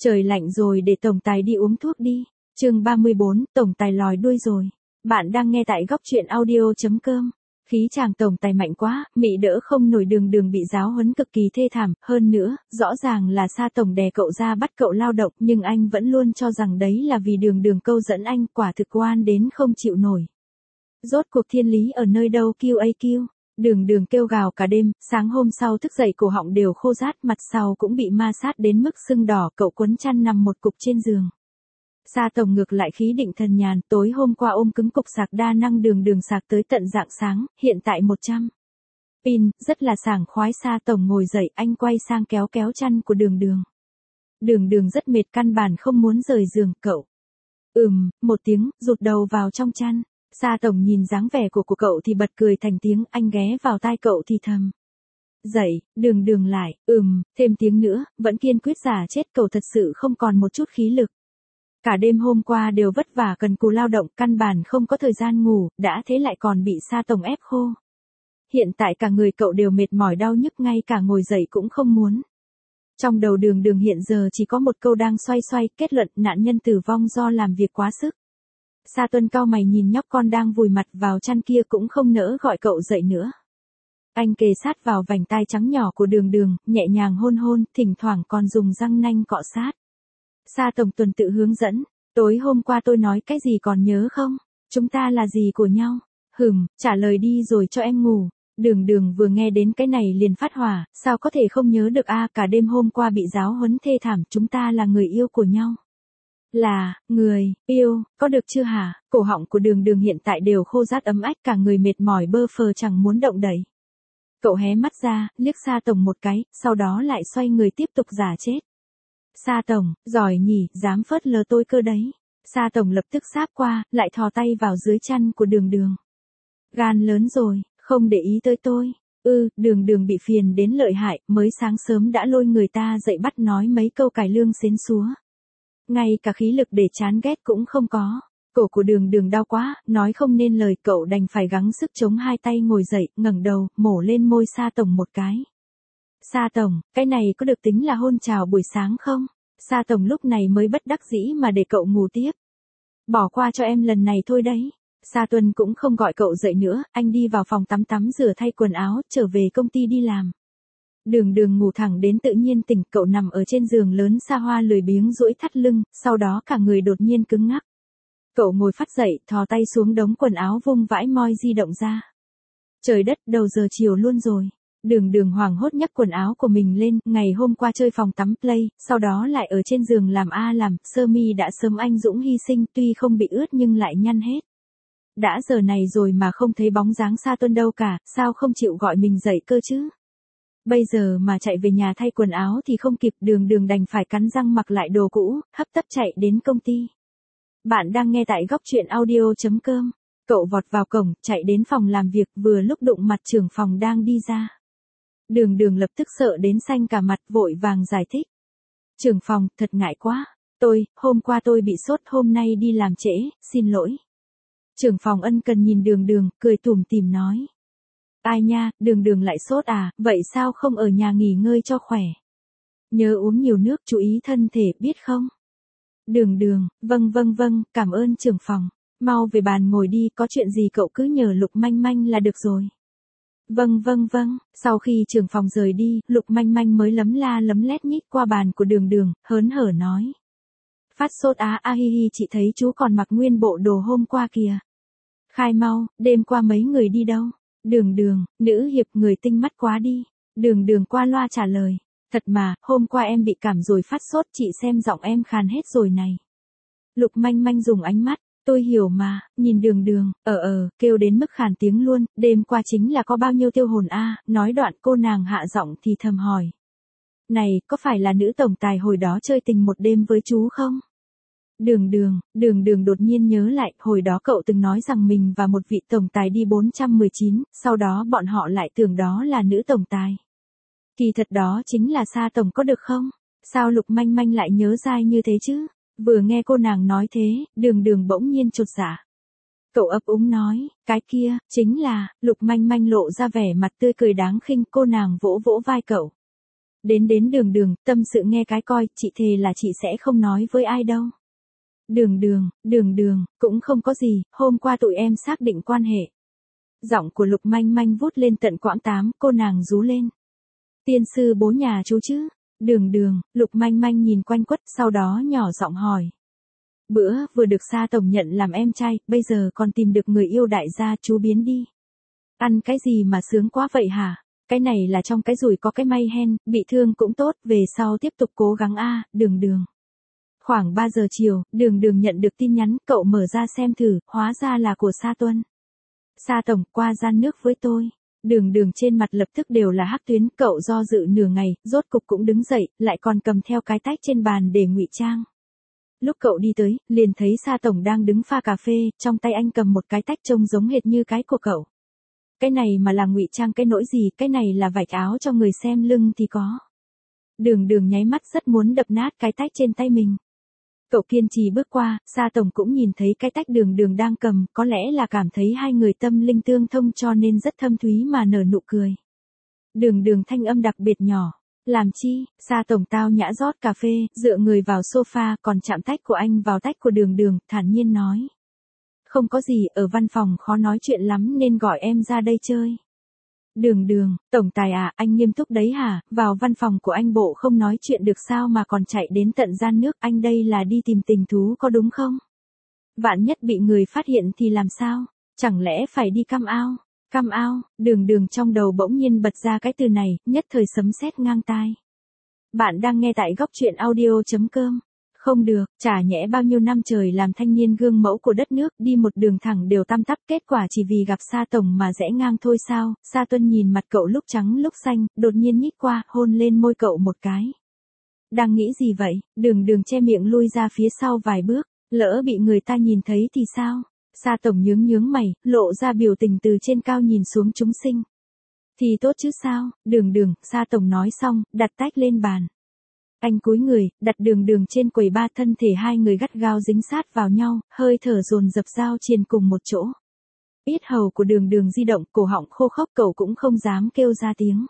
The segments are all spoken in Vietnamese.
Trời lạnh rồi, để tổng tài đi uống thuốc đi. Chương 34, tổng tài lòi đuôi rồi. Bạn đang nghe tại góc truyện audio.com. Khí chàng tổng tài mạnh quá, mị đỡ không nổi, Đường bị giáo huấn cực kỳ thê thảm, hơn nữa, rõ ràng là Sa tổng đè cậu ra bắt cậu lao động, nhưng anh vẫn luôn cho rằng đấy là vì Đường câu dẫn anh, quả thực oan đến không chịu nổi. Rốt cuộc thiên lý ở nơi đâu QAQ? Đường kêu gào cả đêm, sáng hôm sau thức dậy cổ họng đều khô rát, mặt sau cũng bị ma sát đến mức sưng đỏ, cậu quấn chăn nằm một cục trên giường. Sa tổng ngược lại khí định thần nhàn, tối hôm qua ôm cứng cục sạc đa năng Đường sạc tới tận rạng sáng, hiện tại 100 pin, rất là sảng khoái. Sa tổng ngồi dậy, anh quay sang kéo chăn của Đường. Đường rất mệt, căn bản không muốn rời giường, cậu. Một tiếng, rụt đầu vào trong chăn. Sa tổng nhìn dáng vẻ của cậu thì bật cười thành tiếng, anh ghé vào tai cậu thì thầm. Dậy, Đường lại, thêm tiếng nữa, vẫn kiên quyết giả chết, cậu thật sự không còn một chút khí lực. Cả đêm hôm qua đều vất vả cần cù lao động, căn bản không có thời gian ngủ, đã thế lại còn bị Sa tổng ép khô. Hiện tại cả người cậu đều mệt mỏi đau nhức, ngay cả ngồi dậy cũng không muốn. Trong đầu Đường hiện giờ chỉ có một câu đang xoay, kết luận nạn nhân tử vong do làm việc quá sức. Sa Tuân cau mày nhìn nhóc con đang vùi mặt vào chăn kia, cũng không nỡ gọi cậu dậy nữa. Anh kề sát vào vành tai trắng nhỏ của Đường, nhẹ nhàng hôn, thỉnh thoảng còn dùng răng nanh cọ sát. Sa tổng tuần tự hướng dẫn, tối hôm qua tôi nói cái gì còn nhớ không? Chúng ta là gì của nhau? Trả lời đi rồi cho em ngủ. Đường vừa nghe đến cái này liền phát hỏa, sao có thể không nhớ được cả đêm hôm qua bị giáo huấn thê thảm, chúng ta là người yêu của nhau. Là, người, yêu, có được chưa hả? Cổ họng của Đường hiện tại đều khô rát ấm ách, cả người mệt mỏi bơ phờ chẳng muốn động đậy. Cậu hé mắt ra, liếc Sa tổng một cái, sau đó lại xoay người tiếp tục giả chết. Sa tổng, giỏi nhỉ, dám phớt lờ tôi cơ đấy. Sa tổng lập tức sáp qua, lại thò tay vào dưới chăn của Đường. Gan lớn rồi, không để ý tới tôi. Đường bị phiền đến lợi hại, mới sáng sớm đã lôi người ta dậy bắt nói mấy câu cải lương xến xúa. Ngay cả khí lực để chán ghét cũng không có. Cổ của Đường đau quá, nói không nên lời, cậu đành phải gắng sức chống hai tay ngồi dậy, ngẩng đầu, mổ lên môi Sa tổng một cái. Sa tổng, cái này có được tính là hôn chào buổi sáng không? Sa tổng lúc này mới bất đắc dĩ mà để cậu ngủ tiếp. Bỏ qua cho em lần này thôi đấy. Sa Tuân cũng không gọi cậu dậy nữa, anh đi vào phòng tắm rửa thay quần áo, trở về công ty đi làm. Đường ngủ thẳng đến tự nhiên tỉnh, cậu nằm ở trên giường lớn xa hoa lười biếng duỗi thắt lưng, sau đó cả người đột nhiên cứng ngắc. Cậu ngồi phắt dậy, thò tay xuống đống quần áo vung vãi moi di động ra. Trời đất, đầu giờ chiều luôn rồi. Đường hoảng hốt nhấc quần áo của mình lên, ngày hôm qua chơi phòng tắm play, sau đó lại ở trên giường làm, sơ mi đã sớm anh dũng hy sinh, tuy không bị ướt nhưng lại nhăn hết. Đã giờ này rồi mà không thấy bóng dáng Sa Tuân đâu cả, sao không chịu gọi mình dậy cơ chứ? Bây giờ mà chạy về nhà thay quần áo thì không kịp, Đường đành phải cắn răng mặc lại đồ cũ, hấp tấp chạy đến công ty. Bạn đang nghe tại góc truyện audio.com. Cậu vọt vào cổng, chạy đến phòng làm việc, vừa lúc đụng mặt trưởng phòng đang đi ra. Đường lập tức sợ đến xanh cả mặt, vội vàng giải thích. Trưởng phòng, thật ngại quá. Hôm qua tôi bị sốt, hôm nay đi làm trễ, xin lỗi. Trưởng phòng ân cần nhìn Đường, cười tủm tỉm nói. Ai nha, Đường lại sốt à, vậy sao không ở nhà nghỉ ngơi cho khỏe? Nhớ uống nhiều nước, chú ý thân thể, biết không? Đường, vâng, cảm ơn trưởng phòng. Mau về bàn ngồi đi, có chuyện gì cậu cứ nhờ Lục Manh Manh là được rồi. Vâng. Sau khi trưởng phòng rời đi, Lục Manh Manh mới lấm la lấm lét nhích qua bàn của Đường, hớn hở nói. Phát sốt hi, chị thấy chú còn mặc nguyên bộ đồ hôm qua kìa. Khai mau, đêm qua mấy người đi đâu? Đường, nữ hiệp người tinh mắt quá đi. Đường qua loa trả lời. Thật mà, hôm qua em bị cảm rồi phát sốt, chị xem giọng em khàn hết rồi này. Lục Manh Manh dùng ánh mắt. Tôi hiểu mà, nhìn Đường, kêu đến mức khàn tiếng luôn, đêm qua chính là có bao nhiêu tiêu hồn nói đoạn cô nàng hạ giọng thì thầm hỏi. Này, có phải là nữ tổng tài hồi đó chơi tình một đêm với chú không? Đường đột nhiên nhớ lại, hồi đó cậu từng nói rằng mình và một vị tổng tài đi 419, sau đó bọn họ lại tưởng đó là nữ tổng tài. Kỳ thật đó chính là Sa tổng có được không? Sao Lục Manh Manh lại nhớ dai như thế chứ? Vừa nghe cô nàng nói thế, Đường bỗng nhiên chột dạ. Cậu ấp úng nói, cái kia, chính là, Lục Manh Manh lộ ra vẻ mặt tươi cười đáng khinh, cô nàng vỗ vai cậu. Đến đường đường, tâm sự nghe cái coi, chị thề là chị sẽ không nói với ai đâu. Đường đường, cũng không có gì, hôm qua tụi em xác định quan hệ. Giọng của Lục Manh Manh vút lên tận quãng 8, cô nàng rú lên. Tiên sư bố nhà chú chứ? Đường, Lục Manh Manh nhìn quanh quất, sau đó nhỏ giọng hỏi. Bữa vừa được Sa tổng nhận làm em trai, bây giờ còn tìm được người yêu đại gia, chú biến đi. Ăn cái gì mà sướng quá vậy hả? Cái này là trong cái rủi có cái may hen, bị thương cũng tốt, về sau tiếp tục cố gắng a, Đường. Khoảng 3 giờ chiều, Đường nhận được tin nhắn, cậu mở ra xem thử, hóa ra là của Sa Tuân. Sa tổng, qua gian nước với tôi. Đường trên mặt lập tức đều là hắc tuyến, cậu do dự nửa ngày, rốt cục cũng đứng dậy, lại còn cầm theo cái tách trên bàn để ngụy trang. Lúc cậu đi tới, liền thấy Sa tổng đang đứng pha cà phê, trong tay anh cầm một cái tách trông giống hệt như cái của cậu. Cái này mà là ngụy trang cái nỗi gì, cái này là vạch áo cho người xem lưng thì có. Đường nháy mắt rất muốn đập nát cái tách trên tay mình. Cậu kiên trì bước qua, Sa tổng cũng nhìn thấy cái tách đường đang cầm, có lẽ là cảm thấy hai người tâm linh tương thông cho nên rất thâm thúy mà nở nụ cười. Đường thanh âm đặc biệt nhỏ. Làm chi? Sa tổng tao nhã rót cà phê, dựa người vào sofa, còn chạm tách của anh vào tách của đường, thản nhiên nói. Không có gì, ở văn phòng khó nói chuyện lắm nên gọi em ra đây chơi. Đường, tổng tài à, anh nghiêm túc đấy hả, vào văn phòng của anh bộ không nói chuyện được sao mà còn chạy đến tận gian nước, anh đây là đi tìm tình thú có đúng không? Vạn nhất bị người phát hiện thì làm sao? Chẳng lẽ phải đi cam ao? Cam ao, đường trong đầu bỗng nhiên bật ra cái từ này, nhất thời sấm sét ngang tai. Bạn đang nghe tại góc truyện audio.com. Không được, chả nhẽ bao nhiêu năm trời làm thanh niên gương mẫu của đất nước, đi một đường thẳng đều tăm tắp, kết quả chỉ vì gặp Sa tổng mà rẽ ngang thôi sao? Sa Tuân nhìn mặt cậu lúc trắng lúc xanh, đột nhiên nhích qua, hôn lên môi cậu một cái. Đang nghĩ gì vậy? Đường che miệng lui ra phía sau vài bước, lỡ bị người ta nhìn thấy thì sao? Sa tổng nhướng mày, lộ ra biểu tình từ trên cao nhìn xuống chúng sinh. Thì tốt chứ sao? Đường, Sa tổng nói xong, đặt tách lên bàn. Anh cúi người, đặt đường trên quầy ba, thân thể hai người gắt gao dính sát vào nhau, hơi thở dồn dập giao triền cùng một chỗ. Yết hầu của đường di động, cổ họng khô khốc, cậu cũng không dám kêu ra tiếng.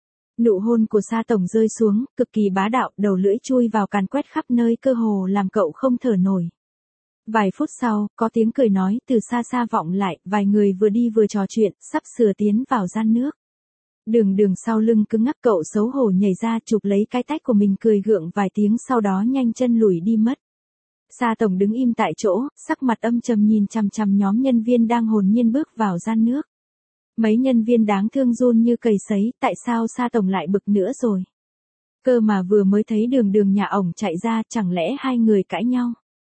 Nụ hôn của Sa tổng rơi xuống, cực kỳ bá đạo, đầu lưỡi chui vào càn quét khắp nơi, cơ hồ làm cậu không thở nổi. Vài phút sau, có tiếng cười nói từ xa vọng lại, vài người vừa đi vừa trò chuyện, sắp sửa tiến vào gian nước. Đường sau lưng cứng ngắc, cậu xấu hổ nhảy ra chụp lấy cái tách của mình, cười gượng vài tiếng, sau đó nhanh chân lùi đi mất. Sa tổng đứng im tại chỗ, sắc mặt âm trầm nhìn chằm nhóm nhân viên đang hồn nhiên bước vào gian nước. Mấy nhân viên đáng thương run như cầy sấy, tại sao Sa tổng lại bực nữa rồi? Cơ mà vừa mới thấy đường nhà ổng chạy ra, chẳng lẽ hai người cãi nhau?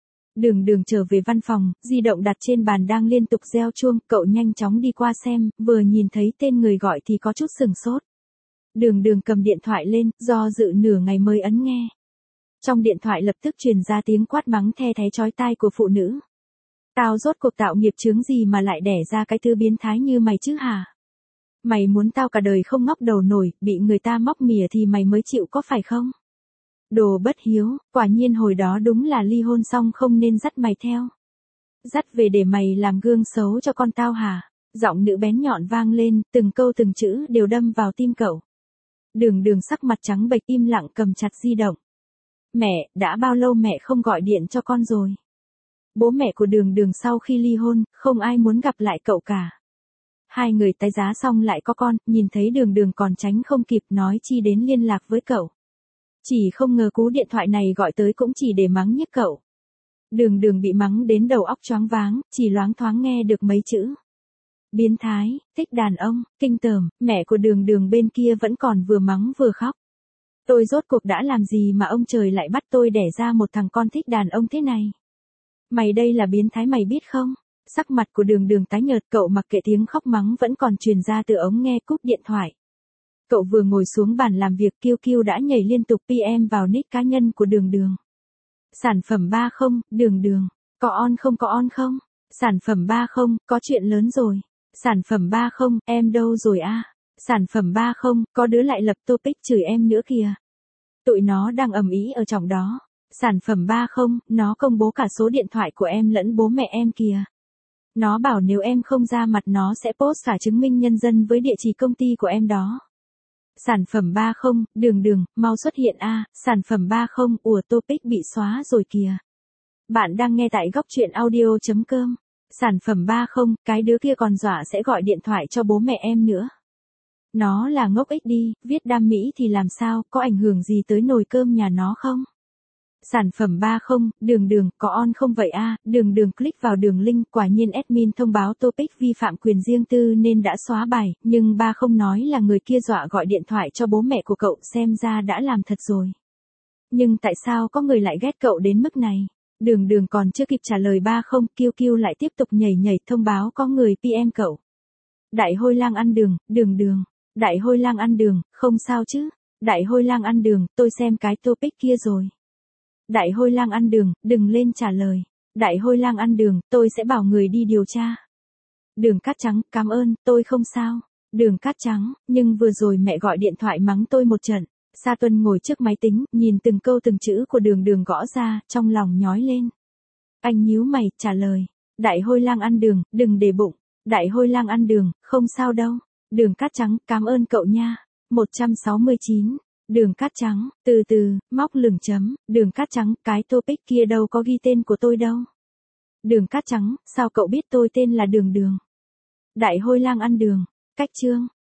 Đường trở về văn phòng, di động đặt trên bàn đang liên tục reo chuông, cậu nhanh chóng đi qua xem, vừa nhìn thấy tên người gọi thì có chút sừng sốt. Đường cầm điện thoại lên, do dự nửa ngày mới ấn nghe. Trong điện thoại lập tức truyền ra tiếng quát mắng the thé chói tai của phụ nữ. Tao rốt cuộc tạo nghiệp chướng gì mà lại đẻ ra cái thứ biến thái như mày chứ hả? Mày muốn tao cả đời không ngóc đầu nổi, bị người ta móc mỉa thì mày mới chịu có phải không? Đồ bất hiếu, quả nhiên hồi đó đúng là ly hôn xong không nên dắt mày theo. Dắt về để mày làm gương xấu cho con tao hả? Giọng nữ bén nhọn vang lên, từng câu từng chữ đều đâm vào tim cậu. Đường sắc mặt trắng bệch im lặng cầm chặt di động. Mẹ, đã bao lâu mẹ không gọi điện cho con rồi? Bố mẹ của đường sau khi ly hôn, không ai muốn gặp lại cậu cả. Hai người tái giá xong lại có con, nhìn thấy đường còn tránh không kịp, nói chi đến liên lạc với cậu. Chỉ không ngờ cú điện thoại này gọi tới cũng chỉ để mắng nhiếc cậu. Đường bị mắng đến đầu óc choáng váng, chỉ loáng thoáng nghe được mấy chữ. Biến thái, thích đàn ông, kinh tởm, mẹ của đường bên kia vẫn còn vừa mắng vừa khóc. Tôi rốt cuộc đã làm gì mà ông trời lại bắt tôi đẻ ra một thằng con thích đàn ông thế này? Mày đây là biến thái mày biết không? Sắc mặt của đường tái nhợt, cậu mặc kệ tiếng khóc mắng vẫn còn truyền ra từ ống nghe, cúp điện thoại. Cậu vừa ngồi xuống bàn làm việc, QQ đã nhảy liên tục PM vào nick cá nhân của đường. Sản phẩm 30, đường. Có on không? Sản phẩm 30, có chuyện lớn rồi. Sản phẩm 30, em đâu rồi a? Sản phẩm 30, có đứa lại lập topic chửi em nữa kìa. Tụi nó đang ầm ĩ ở trong đó. Sản phẩm 30, nó công bố cả số điện thoại của em lẫn bố mẹ em kìa. Nó bảo nếu em không ra mặt nó sẽ post cả chứng minh nhân dân với địa chỉ công ty của em đó. Sản phẩm 30, đường đường, mau xuất hiện a, sản phẩm 30, ủa topic bị xóa rồi kìa. Bạn đang nghe tại góc truyện audio.com. Sản phẩm 30, cái đứa kia còn dọa sẽ gọi điện thoại cho bố mẹ em nữa. Nó là ngốc ích đi, viết đam mỹ thì làm sao, có ảnh hưởng gì tới nồi cơm nhà nó không? Sản phẩm 30, đường đường, có on không vậy a? Đường đường click vào đường link, quả nhiên admin thông báo topic vi phạm quyền riêng tư nên đã xóa bài, nhưng 30 nói là người kia dọa gọi điện thoại cho bố mẹ của cậu, xem ra đã làm thật rồi. Nhưng tại sao có người lại ghét cậu đến mức này? Đường đường còn chưa kịp trả lời 30, Kiêu lại tiếp tục nhảy thông báo có người PM cậu. Đại hôi lang ăn đường, đường đường. Đại hôi lang ăn đường, không sao chứ? Đại hôi lang ăn đường, tôi xem cái topic kia rồi. Đại hôi lang ăn đường, đừng lên trả lời. Đại hôi lang ăn đường, tôi sẽ bảo người đi điều tra. Đường cát trắng, cảm ơn, tôi không sao. Đường cát trắng, nhưng vừa rồi mẹ gọi điện thoại mắng tôi một trận. Sa Tuân ngồi trước máy tính, nhìn từng câu từng chữ của đường đường gõ ra, trong lòng nhói lên. Anh nhíu mày, trả lời. Đại hôi lang ăn đường, đừng để bụng. Đại hôi lang ăn đường, không sao đâu. Đường cát trắng, cảm ơn cậu nha. 169. Đường cát trắng, từ từ, móc lửng chấm, đường cát trắng, cái topic kia đâu có ghi tên của tôi đâu. Đường cát trắng, sao cậu biết tôi tên là đường đường? Đại hôi lang ăn đường, cách chương.